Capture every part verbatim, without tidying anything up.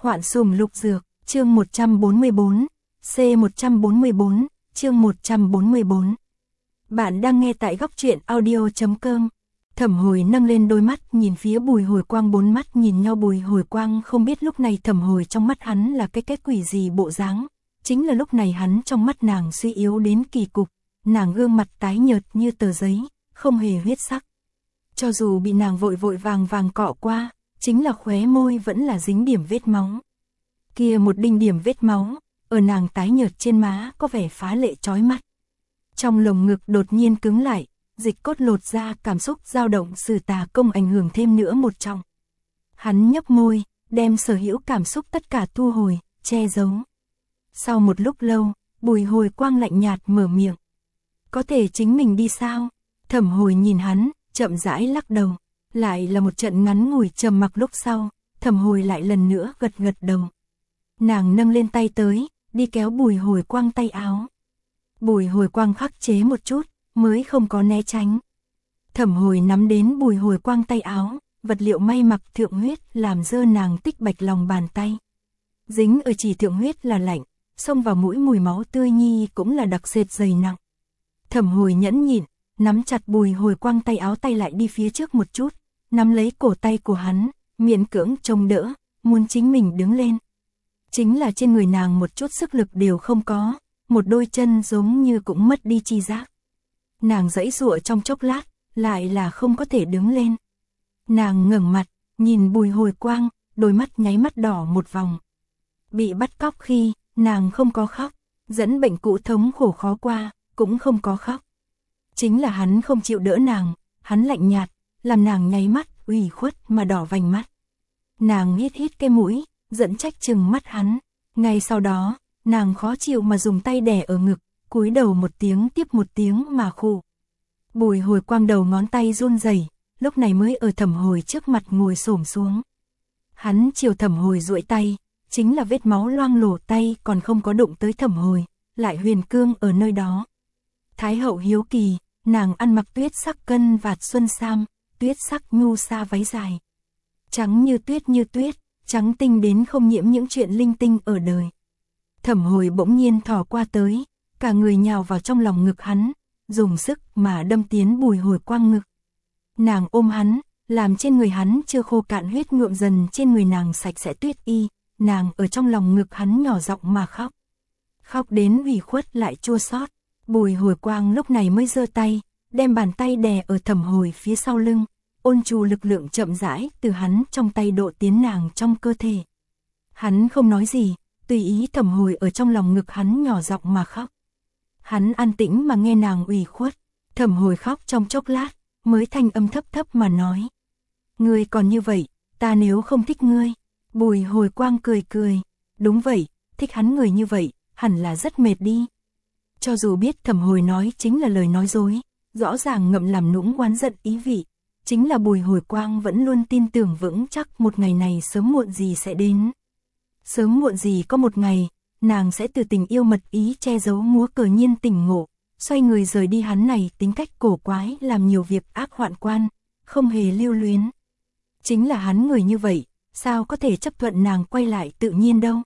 Hoạn sùng lục dược, chương một trăm bốn mươi bốn, C một trăm bốn mươi bốn, chương một trăm bốn mươi bốn. Bạn đang nghe tại góc truyện audio chấm com. Thẩm Hồi nâng lên đôi mắt nhìn phía Bùi Hồi Quang, bốn mắt nhìn nhau. Bùi Hồi Quang không biết lúc này Thẩm Hồi trong mắt hắn là cái cái quỷ gì bộ dáng, chính là lúc này hắn trong mắt nàng suy yếu đến kỳ cục, nàng gương mặt tái nhợt như tờ giấy, không hề huyết sắc. Cho dù bị nàng vội vội vàng vàng cọ qua, chính là khóe môi vẫn là dính điểm vết máu. Kia một đinh điểm vết máu, ở nàng tái nhợt trên má có vẻ phá lệ chói mắt. Trong lồng ngực đột nhiên cứng lại, dịch cốt lột ra, cảm xúc dao động sử tà công ảnh hưởng thêm nữa một trọng. Hắn nhấp môi, đem sở hữu cảm xúc tất cả thu hồi, che giấu. Sau một lúc lâu, Bùi Hồi Quang lạnh nhạt mở miệng. Có thể chính mình đi sao? Thẩm Hồi nhìn hắn, chậm rãi lắc đầu. Lại là một trận ngắn ngủi trầm mặc, lúc sau, Thẩm Hồi lại lần nữa gật gật đầu. Nàng nâng lên tay tới, đi kéo Bùi Hồi Quang tay áo. Bùi Hồi Quang khắc chế một chút, mới không có né tránh. Thẩm Hồi nắm đến Bùi Hồi Quang tay áo, vật liệu may mặc thượng huyết làm dơ nàng tích bạch lòng bàn tay. Dính ở chỉ thượng huyết là lạnh, xông vào mũi mùi máu tươi nhi cũng là đặc sệt dày nặng. Thẩm Hồi nhẫn nhịn, nắm chặt Bùi Hồi Quang tay áo, tay lại đi phía trước một chút, nắm lấy cổ tay của hắn, miễn cưỡng chống đỡ, muốn chính mình đứng lên. Chính là trên người nàng một chút sức lực đều không có, một đôi chân giống như cũng mất đi chi giác. Nàng giãy giụa trong chốc lát, lại là không có thể đứng lên. Nàng ngẩng mặt, nhìn Bùi Hồi Quang, đôi mắt nháy mắt đỏ một vòng. Bị bắt cóc khi, nàng không có khóc, dẫn bệnh cũ thống khổ khó qua, cũng không có khóc. Chính là hắn không chịu đỡ nàng, hắn lạnh nhạt, làm nàng nháy mắt, ủy khuất mà đỏ vành mắt. Nàng hít hít cái mũi, giận trách trừng mắt hắn. Ngay sau đó, nàng khó chịu mà dùng tay đè ở ngực, cúi đầu một tiếng tiếp một tiếng mà khụ. Bùi Hồi Quang đầu ngón tay run rẩy, lúc này mới ở Thẩm Hồi trước mặt ngồi xổm xuống. Hắn chiều Thẩm Hồi duỗi tay, chính là vết máu loang lổ, tay còn không có đụng tới Thẩm Hồi, lại huyền cương ở nơi đó. Thái hậu hiếu kỳ, nàng ăn mặc tuyết sắc cân vạt xuân sam, tuyết sắc nhu sa váy dài. Trắng như tuyết như tuyết, trắng tinh đến không nhiễm những chuyện linh tinh ở đời. Thẩm Hồi bỗng nhiên thò qua tới, cả người nhào vào trong lòng ngực hắn, dùng sức mà đâm tiến Bùi Hồi Quang ngực. Nàng ôm hắn, làm trên người hắn chưa khô cạn huyết nhuộm dần trên người nàng sạch sẽ tuyết y, nàng ở trong lòng ngực hắn nhỏ giọng mà khóc. Khóc đến ủy khuất lại chua xót. Bùi Hồi Quang lúc này mới giơ tay, đem bàn tay đè ở Thẩm Hồi phía sau lưng, ôn nhu lực lượng chậm rãi từ hắn trong tay độ tiến nàng trong cơ thể. Hắn không nói gì, tùy ý Thẩm Hồi ở trong lòng ngực hắn nhỏ giọng mà khóc. Hắn an tĩnh mà nghe nàng ủy khuất. Thẩm Hồi khóc trong chốc lát, mới thanh âm thấp thấp mà nói. Ngươi còn như vậy, ta nếu không thích ngươi. Bùi Hồi Quang cười cười. Đúng vậy, thích hắn người như vậy, hẳn là rất mệt đi. Cho dù biết Thẩm Hồi nói chính là lời nói dối, rõ ràng ngậm làm nũng oán giận ý vị, chính là Bùi Hồi Quang vẫn luôn tin tưởng vững chắc một ngày này sớm muộn gì sẽ đến. Sớm muộn gì có một ngày, nàng sẽ từ tình yêu mật ý che giấu múa cờ nhiên tỉnh ngộ, xoay người rời đi. Hắn này tính cách cổ quái, làm nhiều việc ác hoạn quan, không hề lưu luyến. Chính là hắn người như vậy, sao có thể chấp thuận nàng quay lại tự nhiên đâu.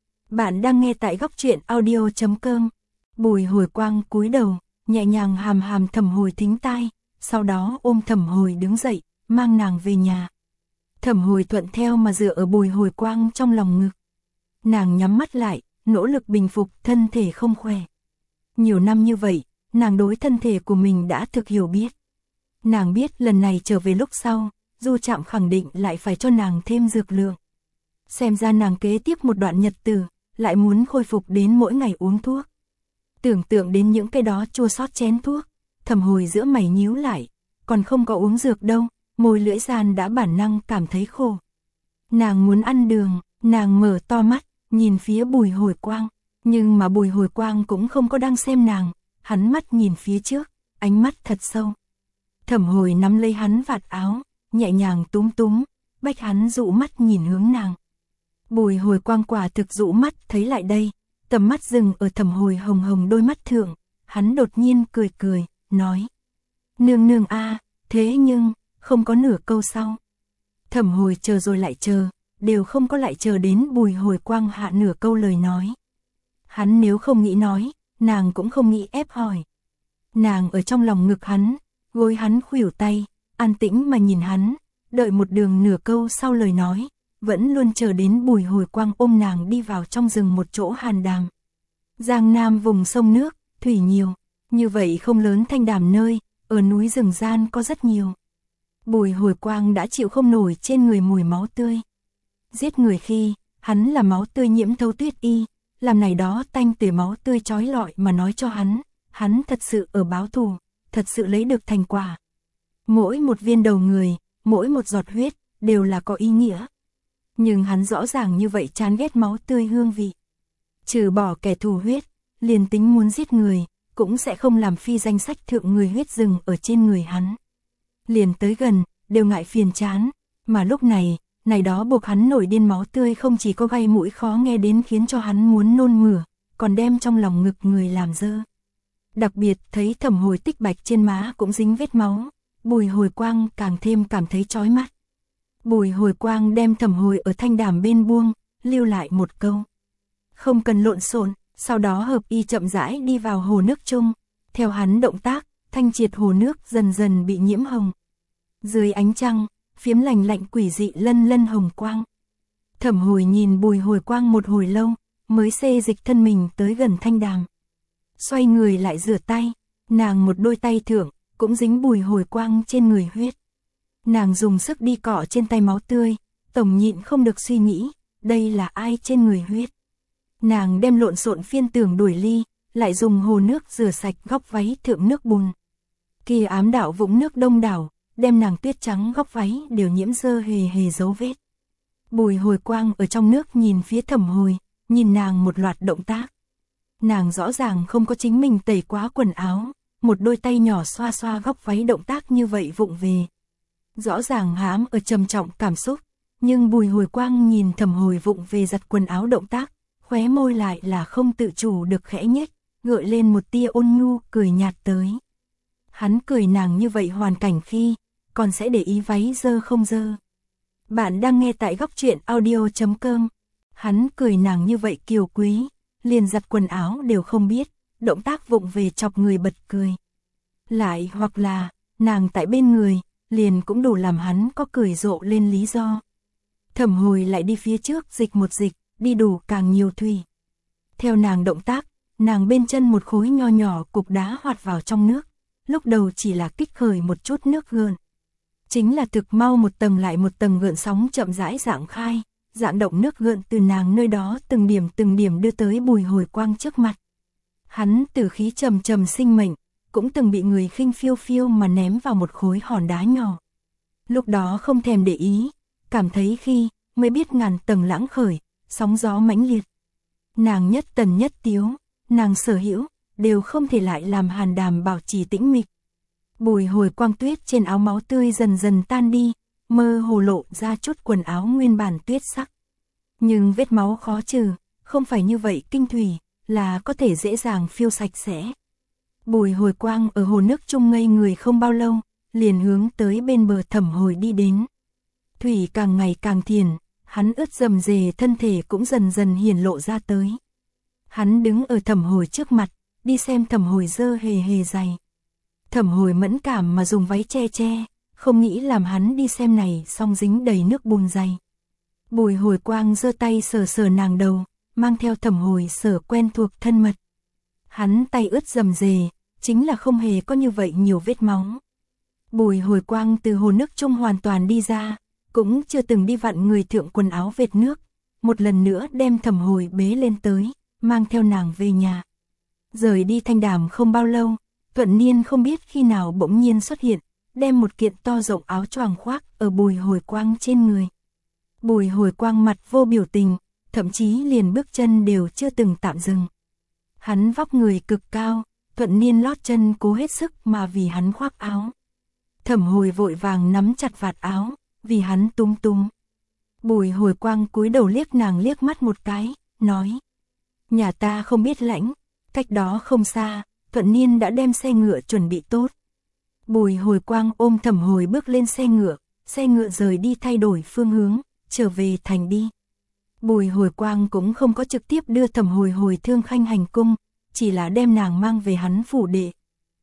Bạn đang nghe tại góc truyện audio chấm com. Bùi Hồi Quang cúi đầu, nhẹ nhàng hàm hàm Thẩm Hồi thính tai, sau đó ôm Thẩm Hồi đứng dậy, mang nàng về nhà. Thẩm Hồi thuận theo mà dựa ở Bùi Hồi Quang trong lòng ngực. Nàng nhắm mắt lại, nỗ lực bình phục thân thể không khỏe. Nhiều năm như vậy, nàng đối thân thể của mình đã thực hiểu biết. Nàng biết lần này trở về lúc sau, Du Trạm khẳng định lại phải cho nàng thêm dược lượng. Xem ra nàng kế tiếp một đoạn nhật tử, lại muốn khôi phục đến mỗi ngày uống thuốc. Tưởng tượng đến những cái đó chua xót chén thuốc, Thẩm Hồi giữa mày nhíu lại, còn không có uống dược đâu, môi lưỡi gian đã bản năng cảm thấy khô. Nàng muốn ăn đường, nàng mở to mắt, nhìn phía Bùi Hồi Quang, nhưng mà Bùi Hồi Quang cũng không có đang xem nàng, hắn mắt nhìn phía trước, ánh mắt thật sâu. Thẩm Hồi nắm lấy hắn vạt áo, nhẹ nhàng túm túm, bách hắn dụ mắt nhìn hướng nàng. Bùi Hồi Quang quả thực dụ mắt thấy lại đây, tầm mắt dừng ở Thẩm Hồi hồng hồng đôi mắt thượng, hắn đột nhiên cười cười, nói. Nương nương a, thế nhưng, không có nửa câu sau. Thẩm Hồi chờ rồi lại chờ, đều không có lại chờ đến Bùi Hồi Quang hạ nửa câu lời nói. Hắn nếu không nghĩ nói, nàng cũng không nghĩ ép hỏi. Nàng ở trong lòng ngực hắn, gối hắn khuỷu tay, an tĩnh mà nhìn hắn, đợi một đường nửa câu sau lời nói, vẫn luôn chờ đến Bùi Hồi Quang ôm nàng đi vào trong rừng một chỗ hàn đàm. Giang Nam vùng sông nước, thủy nhiều, như vậy không lớn thanh đàm nơi, ở núi rừng gian có rất nhiều. Bùi Hồi Quang đã chịu không nổi trên người mùi máu tươi. Giết người khi, hắn là máu tươi nhiễm thấu tuyết y, làm này đó tanh tưởi máu tươi trói lọi mà nói cho hắn, hắn thật sự ở báo thù, thật sự lấy được thành quả. Mỗi một viên đầu người, mỗi một giọt huyết, đều là có ý nghĩa. Nhưng hắn rõ ràng như vậy chán ghét máu tươi hương vị. Trừ bỏ kẻ thù huyết, liền tính muốn giết người, cũng sẽ không làm phi danh sách thượng người huyết rừng ở trên người hắn. Liền tới gần, đều ngại phiền chán, mà lúc này, này đó buộc hắn nổi điên máu tươi không chỉ có gây mũi khó nghe đến khiến cho hắn muốn nôn mửa, còn đem trong lòng ngực người làm dơ. Đặc biệt thấy Thẩm Hồi tích bạch trên má cũng dính vết máu, Bùi Hồi Quang càng thêm cảm thấy chói mắt. Bùi Hồi Quang đem Thẩm Hồi ở thanh đàm bên buông, lưu lại một câu. Không cần lộn xộn, sau đó hợp y chậm rãi đi vào hồ nước chung, theo hắn động tác, thanh triệt hồ nước dần dần bị nhiễm hồng. Dưới ánh trăng, phiếm lành lạnh quỷ dị lân lân hồng quang. Thẩm Hồi nhìn Bùi Hồi Quang một hồi lâu, mới xê dịch thân mình tới gần thanh đàm. Xoay người lại rửa tay, nàng một đôi tay thượng, cũng dính Bùi Hồi Quang trên người huyết. Nàng dùng sức đi cọ trên tay máu tươi, tổng nhịn không được suy nghĩ, đây là ai trên người huyết. Nàng đem lộn xộn phiên tường đuổi ly, lại dùng hồ nước rửa sạch góc váy thượng nước bùn. Kia ám đạo vũng nước đông đảo, đem nàng tuyết trắng góc váy đều nhiễm dơ hề hề dấu vết. Bùi Hồi Quang ở trong nước nhìn phía Thẩm Hồi, nhìn nàng một loạt động tác. Nàng rõ ràng không có chính mình tẩy quá quần áo, một đôi tay nhỏ xoa xoa góc váy động tác như vậy vụng về. Rõ ràng hãm ở trầm trọng cảm xúc, nhưng Bùi Hồi Quang nhìn Thẩm Hồi vụng về giặt quần áo động tác, khóe môi lại là không tự chủ được khẽ nhếch, gợi lên một tia ôn nhu cười nhạt tới. Hắn cười nàng như vậy hoàn cảnh khi, còn sẽ để ý váy dơ không dơ. Bạn đang nghe tại góc truyện audio chấm com. Hắn cười nàng như vậy kiều quý, liền giặt quần áo đều không biết, động tác vụng về chọc người bật cười. Lại hoặc là, nàng tại bên người, liền cũng đủ làm hắn có cười rộ lên lý do. Thẩm Hồi lại đi phía trước dịch một dịch, đi đủ càng nhiều thủy. Theo nàng động tác, nàng bên chân một khối nho nhỏ cục đá hoạt vào trong nước, lúc đầu chỉ là kích khởi một chút nước gợn. Chính là thực mau một tầng lại một tầng gợn sóng chậm rãi dạng khai, dạng động nước gợn từ nàng nơi đó từng điểm từng điểm đưa tới Bùi Hồi Quang trước mặt. Hắn từ khí trầm trầm sinh mệnh, cũng từng bị người khinh phiêu phiêu mà ném vào một khối hòn đá nhỏ. Lúc đó không thèm để ý, cảm thấy khi, mới biết ngàn tầng lãng khởi, sóng gió mãnh liệt. Nàng nhất tần nhất tiếu, nàng sở hữu, đều không thể lại làm hàn đàm bảo trì tĩnh mịch. Bùi Hồi Quang tuyết trên áo máu tươi dần dần tan đi, mơ hồ lộ ra chút quần áo nguyên bản tuyết sắc. Nhưng vết máu khó trừ, không phải như vậy kinh thủy, là có thể dễ dàng phiêu sạch sẽ. Bùi Hồi Quang ở hồ nước chung ngây người không bao lâu, liền hướng tới bên bờ Thẩm Hồi đi đến. Thủy càng ngày càng thiền, hắn ướt rầm rề thân thể cũng dần dần hiển lộ ra tới. Hắn đứng ở Thẩm Hồi trước mặt, đi xem Thẩm Hồi dơ hề hề dày. Thẩm Hồi mẫn cảm mà dùng váy che che, không nghĩ làm hắn đi xem này song dính đầy nước bùn dày. Bùi Hồi Quang giơ tay sờ sờ nàng đầu, mang theo Thẩm Hồi sờ quen thuộc thân mật. Hắn tay ướt rầm rề, chính là không hề có như vậy nhiều vết máu. Bùi Hồi Quang từ hồ nước chung hoàn toàn đi ra, cũng chưa từng đi vặn người thượng quần áo vệt nước, một lần nữa đem Thẩm Hồi bế lên tới, mang theo nàng về nhà. Rời đi thanh đàm không bao lâu, Thuận Niên không biết khi nào bỗng nhiên xuất hiện, đem một kiện to rộng áo choàng khoác ở Bùi Hồi Quang trên người. Bùi Hồi Quang mặt vô biểu tình, thậm chí liền bước chân đều chưa từng tạm dừng. Hắn vóc người cực cao, Thuận Niên lót chân cố hết sức mà vì hắn khoác áo. Thẩm Hồi vội vàng nắm chặt vạt áo, vì hắn túm túm. Bùi Hồi Quang cúi đầu liếc nàng liếc mắt một cái, nói: nhà ta không biết lãnh. Cách đó không xa, Thuận Niên đã đem xe ngựa chuẩn bị tốt. Bùi Hồi Quang ôm Thẩm Hồi bước lên xe ngựa, xe ngựa rời đi thay đổi phương hướng, trở về thành đi. Bùi Hồi Quang cũng không có trực tiếp đưa Thẩm Hồi hồi Thương Khanh hành cung, chỉ là đem nàng mang về hắn phủ đệ.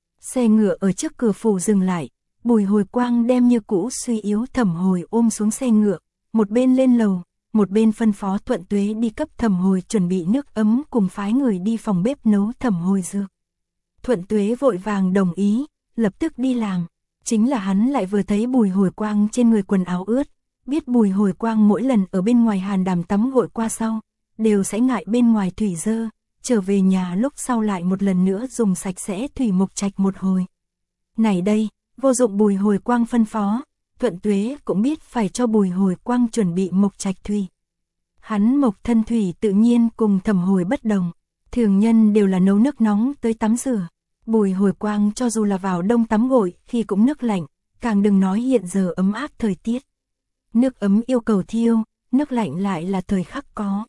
Xe ngựa ở trước cửa phủ dừng lại, Bùi Hồi Quang đem như cũ suy yếu Thẩm Hồi ôm xuống xe ngựa, một bên lên lầu, một bên phân phó Thuận Tuế đi cấp Thẩm Hồi chuẩn bị nước ấm cùng phái người đi phòng bếp nấu Thẩm Hồi dược. Thuận Tuế vội vàng đồng ý, lập tức đi làm. Chính là hắn lại vừa thấy Bùi Hồi Quang trên người quần áo ướt, biết Bùi Hồi Quang mỗi lần ở bên ngoài hàn đàm tắm gội qua sau, đều sẽ ngại bên ngoài thủy dơ, trở về nhà lúc sau lại một lần nữa dùng sạch sẽ thủy mộc trạch một hồi. Này đây, vô dụng Bùi Hồi Quang phân phó, Thuận Tuế cũng biết phải cho Bùi Hồi Quang chuẩn bị mộc trạch thủy. Hắn mộc thân thủy tự nhiên cùng Thẩm Hồi bất đồng, thường nhân đều là nấu nước nóng tới tắm rửa. Bùi Hồi Quang cho dù là vào đông tắm gội khi cũng nước lạnh, càng đừng nói hiện giờ ấm áp thời tiết. Nước ấm yêu cầu thiêu, nước lạnh lại là thời khắc có.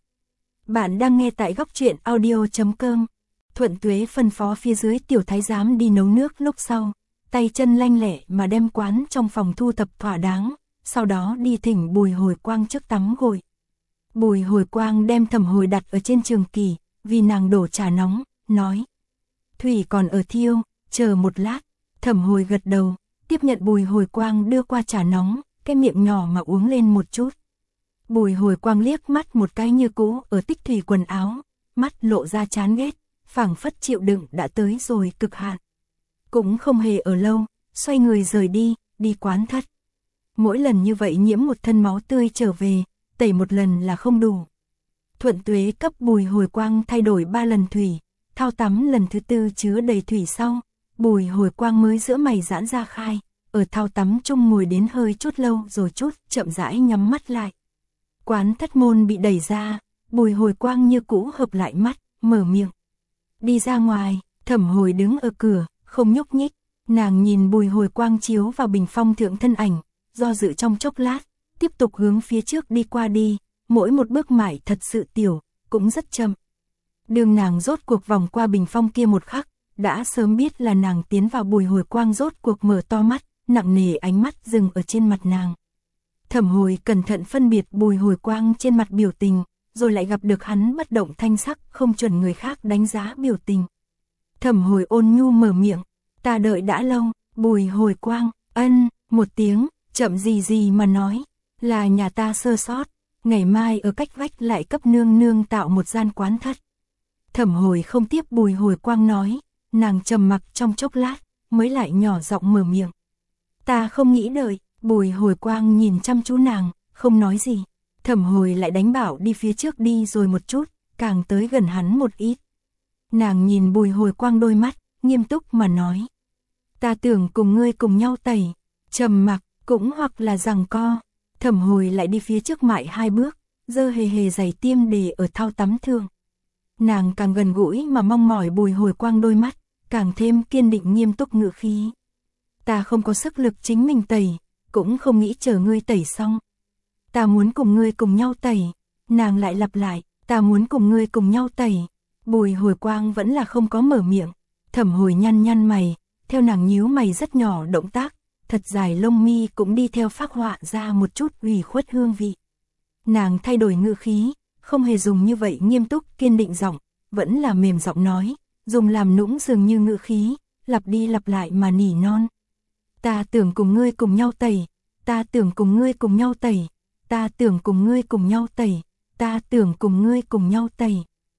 Bạn đang nghe tại góc truyện audio chấm com. Thuận Tuế phân phó phía dưới tiểu thái giám đi nấu nước lúc sau, tay chân lanh lẹ mà đem quán trong phòng thu thập thỏa đáng, sau đó đi thỉnh Bùi Hồi Quang trước tắm gội. Bùi Hồi Quang đem Thẩm Hồi đặt ở trên trường kỳ, vì nàng đổ trà nóng, nói: "Thủy còn ở thiêu, chờ một lát." Thẩm Hồi gật đầu, tiếp nhận Bùi Hồi Quang đưa qua trà nóng, cái miệng nhỏ mà uống lên một chút. Bùi Hồi Quang liếc mắt một cái như cũ ở tích thủy quần áo, mắt lộ ra chán ghét, phảng phất chịu đựng đã tới rồi cực hạn. Cũng không hề ở lâu, xoay người rời đi, đi quán thất. Mỗi lần như vậy nhiễm một thân máu tươi trở về, tẩy một lần là không đủ. Thuận Tuế cấp Bùi Hồi Quang thay đổi ba lần thủy, thao tắm lần thứ tư chứa đầy thủy sau, Bùi Hồi Quang mới giữa mày giãn ra khai, ở thao tắm chung ngồi đến hơi chút lâu rồi chút, chậm rãi nhắm mắt lại. Quán thất môn bị đẩy ra, Bùi Hồi Quang như cũ hợp lại mắt, mở miệng. Đi ra ngoài, Thẩm Hồi đứng ở cửa, không nhúc nhích, nàng nhìn Bùi Hồi Quang chiếu vào bình phong thượng thân ảnh, do dự trong chốc lát, tiếp tục hướng phía trước đi qua đi, mỗi một bước mải thật sự tiểu, cũng rất chậm. Đường nàng rốt cuộc vòng qua bình phong kia một khắc, đã sớm biết là nàng tiến vào. Bùi Hồi Quang rốt cuộc mở to mắt, nặng nề ánh mắt dừng ở trên mặt nàng. Thẩm Hồi cẩn thận phân biệt Bùi Hồi Quang trên mặt biểu tình, rồi lại gặp được hắn bất động thanh sắc, không chuẩn người khác đánh giá biểu tình. Thẩm Hồi ôn nhu mở miệng, "Ta đợi đã lâu." Bùi Hồi Quang, ân, một tiếng, chậm gì gì mà nói, "Là nhà ta sơ sót, ngày mai ở cách vách lại cấp nương nương tạo một gian quán thất." Thẩm Hồi không tiếp Bùi Hồi Quang nói, nàng trầm mặc trong chốc lát, mới lại nhỏ giọng mở miệng. "Ta không nghĩ đợi." Bùi Hồi Quang nhìn chăm chú nàng, không nói gì. Thẩm Hồi lại đánh bảo đi phía trước đi rồi một chút, càng tới gần hắn một ít. Nàng nhìn Bùi Hồi Quang đôi mắt, nghiêm túc mà nói, "Ta tưởng cùng ngươi cùng nhau tẩy." Trầm mặc, cũng hoặc là giằng co. Thẩm Hồi lại đi phía trước mại hai bước, dơ hề hề giày tiêm để ở thao tắm thương. Nàng càng gần gũi mà mong mỏi Bùi Hồi Quang đôi mắt, càng thêm kiên định nghiêm túc ngữ khí. "Ta không có sức lực chính mình tẩy, cũng không nghĩ chờ ngươi tẩy xong. Ta muốn cùng ngươi cùng nhau tẩy." Nàng lại lặp lại, "Ta muốn cùng ngươi cùng nhau tẩy." Bùi Hồi Quang vẫn là không có mở miệng. Thẩm Hồi nhăn nhăn mày, theo nàng nhíu mày rất nhỏ động tác, thật dài lông mi cũng đi theo phác họa ra một chút ủy khuất hương vị. Nàng thay đổi ngữ khí, không hề dùng như vậy nghiêm túc kiên định giọng, vẫn là mềm giọng nói, dùng làm nũng dường như ngữ khí, lặp đi lặp lại mà nỉ non. "Ta tưởng cùng ngươi cùng nhau tẩy, ta tưởng cùng ngươi cùng nhau tẩy, ta tưởng cùng ngươi cùng nhau tẩy, ta tưởng cùng ngươi cùng nhau tẩy."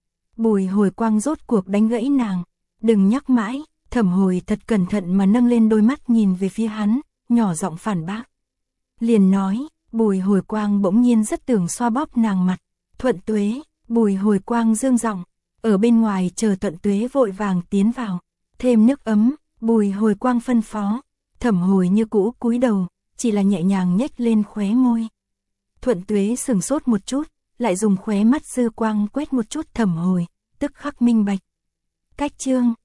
Bùi Hồi Quang rốt cuộc đánh gãy nàng, "Đừng nhắc mãi." Thẩm Hồi thật cẩn thận mà nâng lên đôi mắt nhìn về phía hắn, nhỏ giọng phản bác. Liền nói, Bùi Hồi Quang bỗng nhiên rất tưởng xoa bóp nàng mặt. "Thuận Tuế." Bùi Hồi Quang dương giọng, ở bên ngoài chờ Thuận Tuế vội vàng tiến vào. "Thêm nước ấm." Bùi Hồi Quang phân phó. Thẩm Hồi như cũ cúi đầu, chỉ là nhẹ nhàng nhếch lên khóe môi. Thuận Tuế sừng sốt một chút, lại dùng khóe mắt dư quang quét một chút Thẩm Hồi, tức khắc minh bạch. Cách chương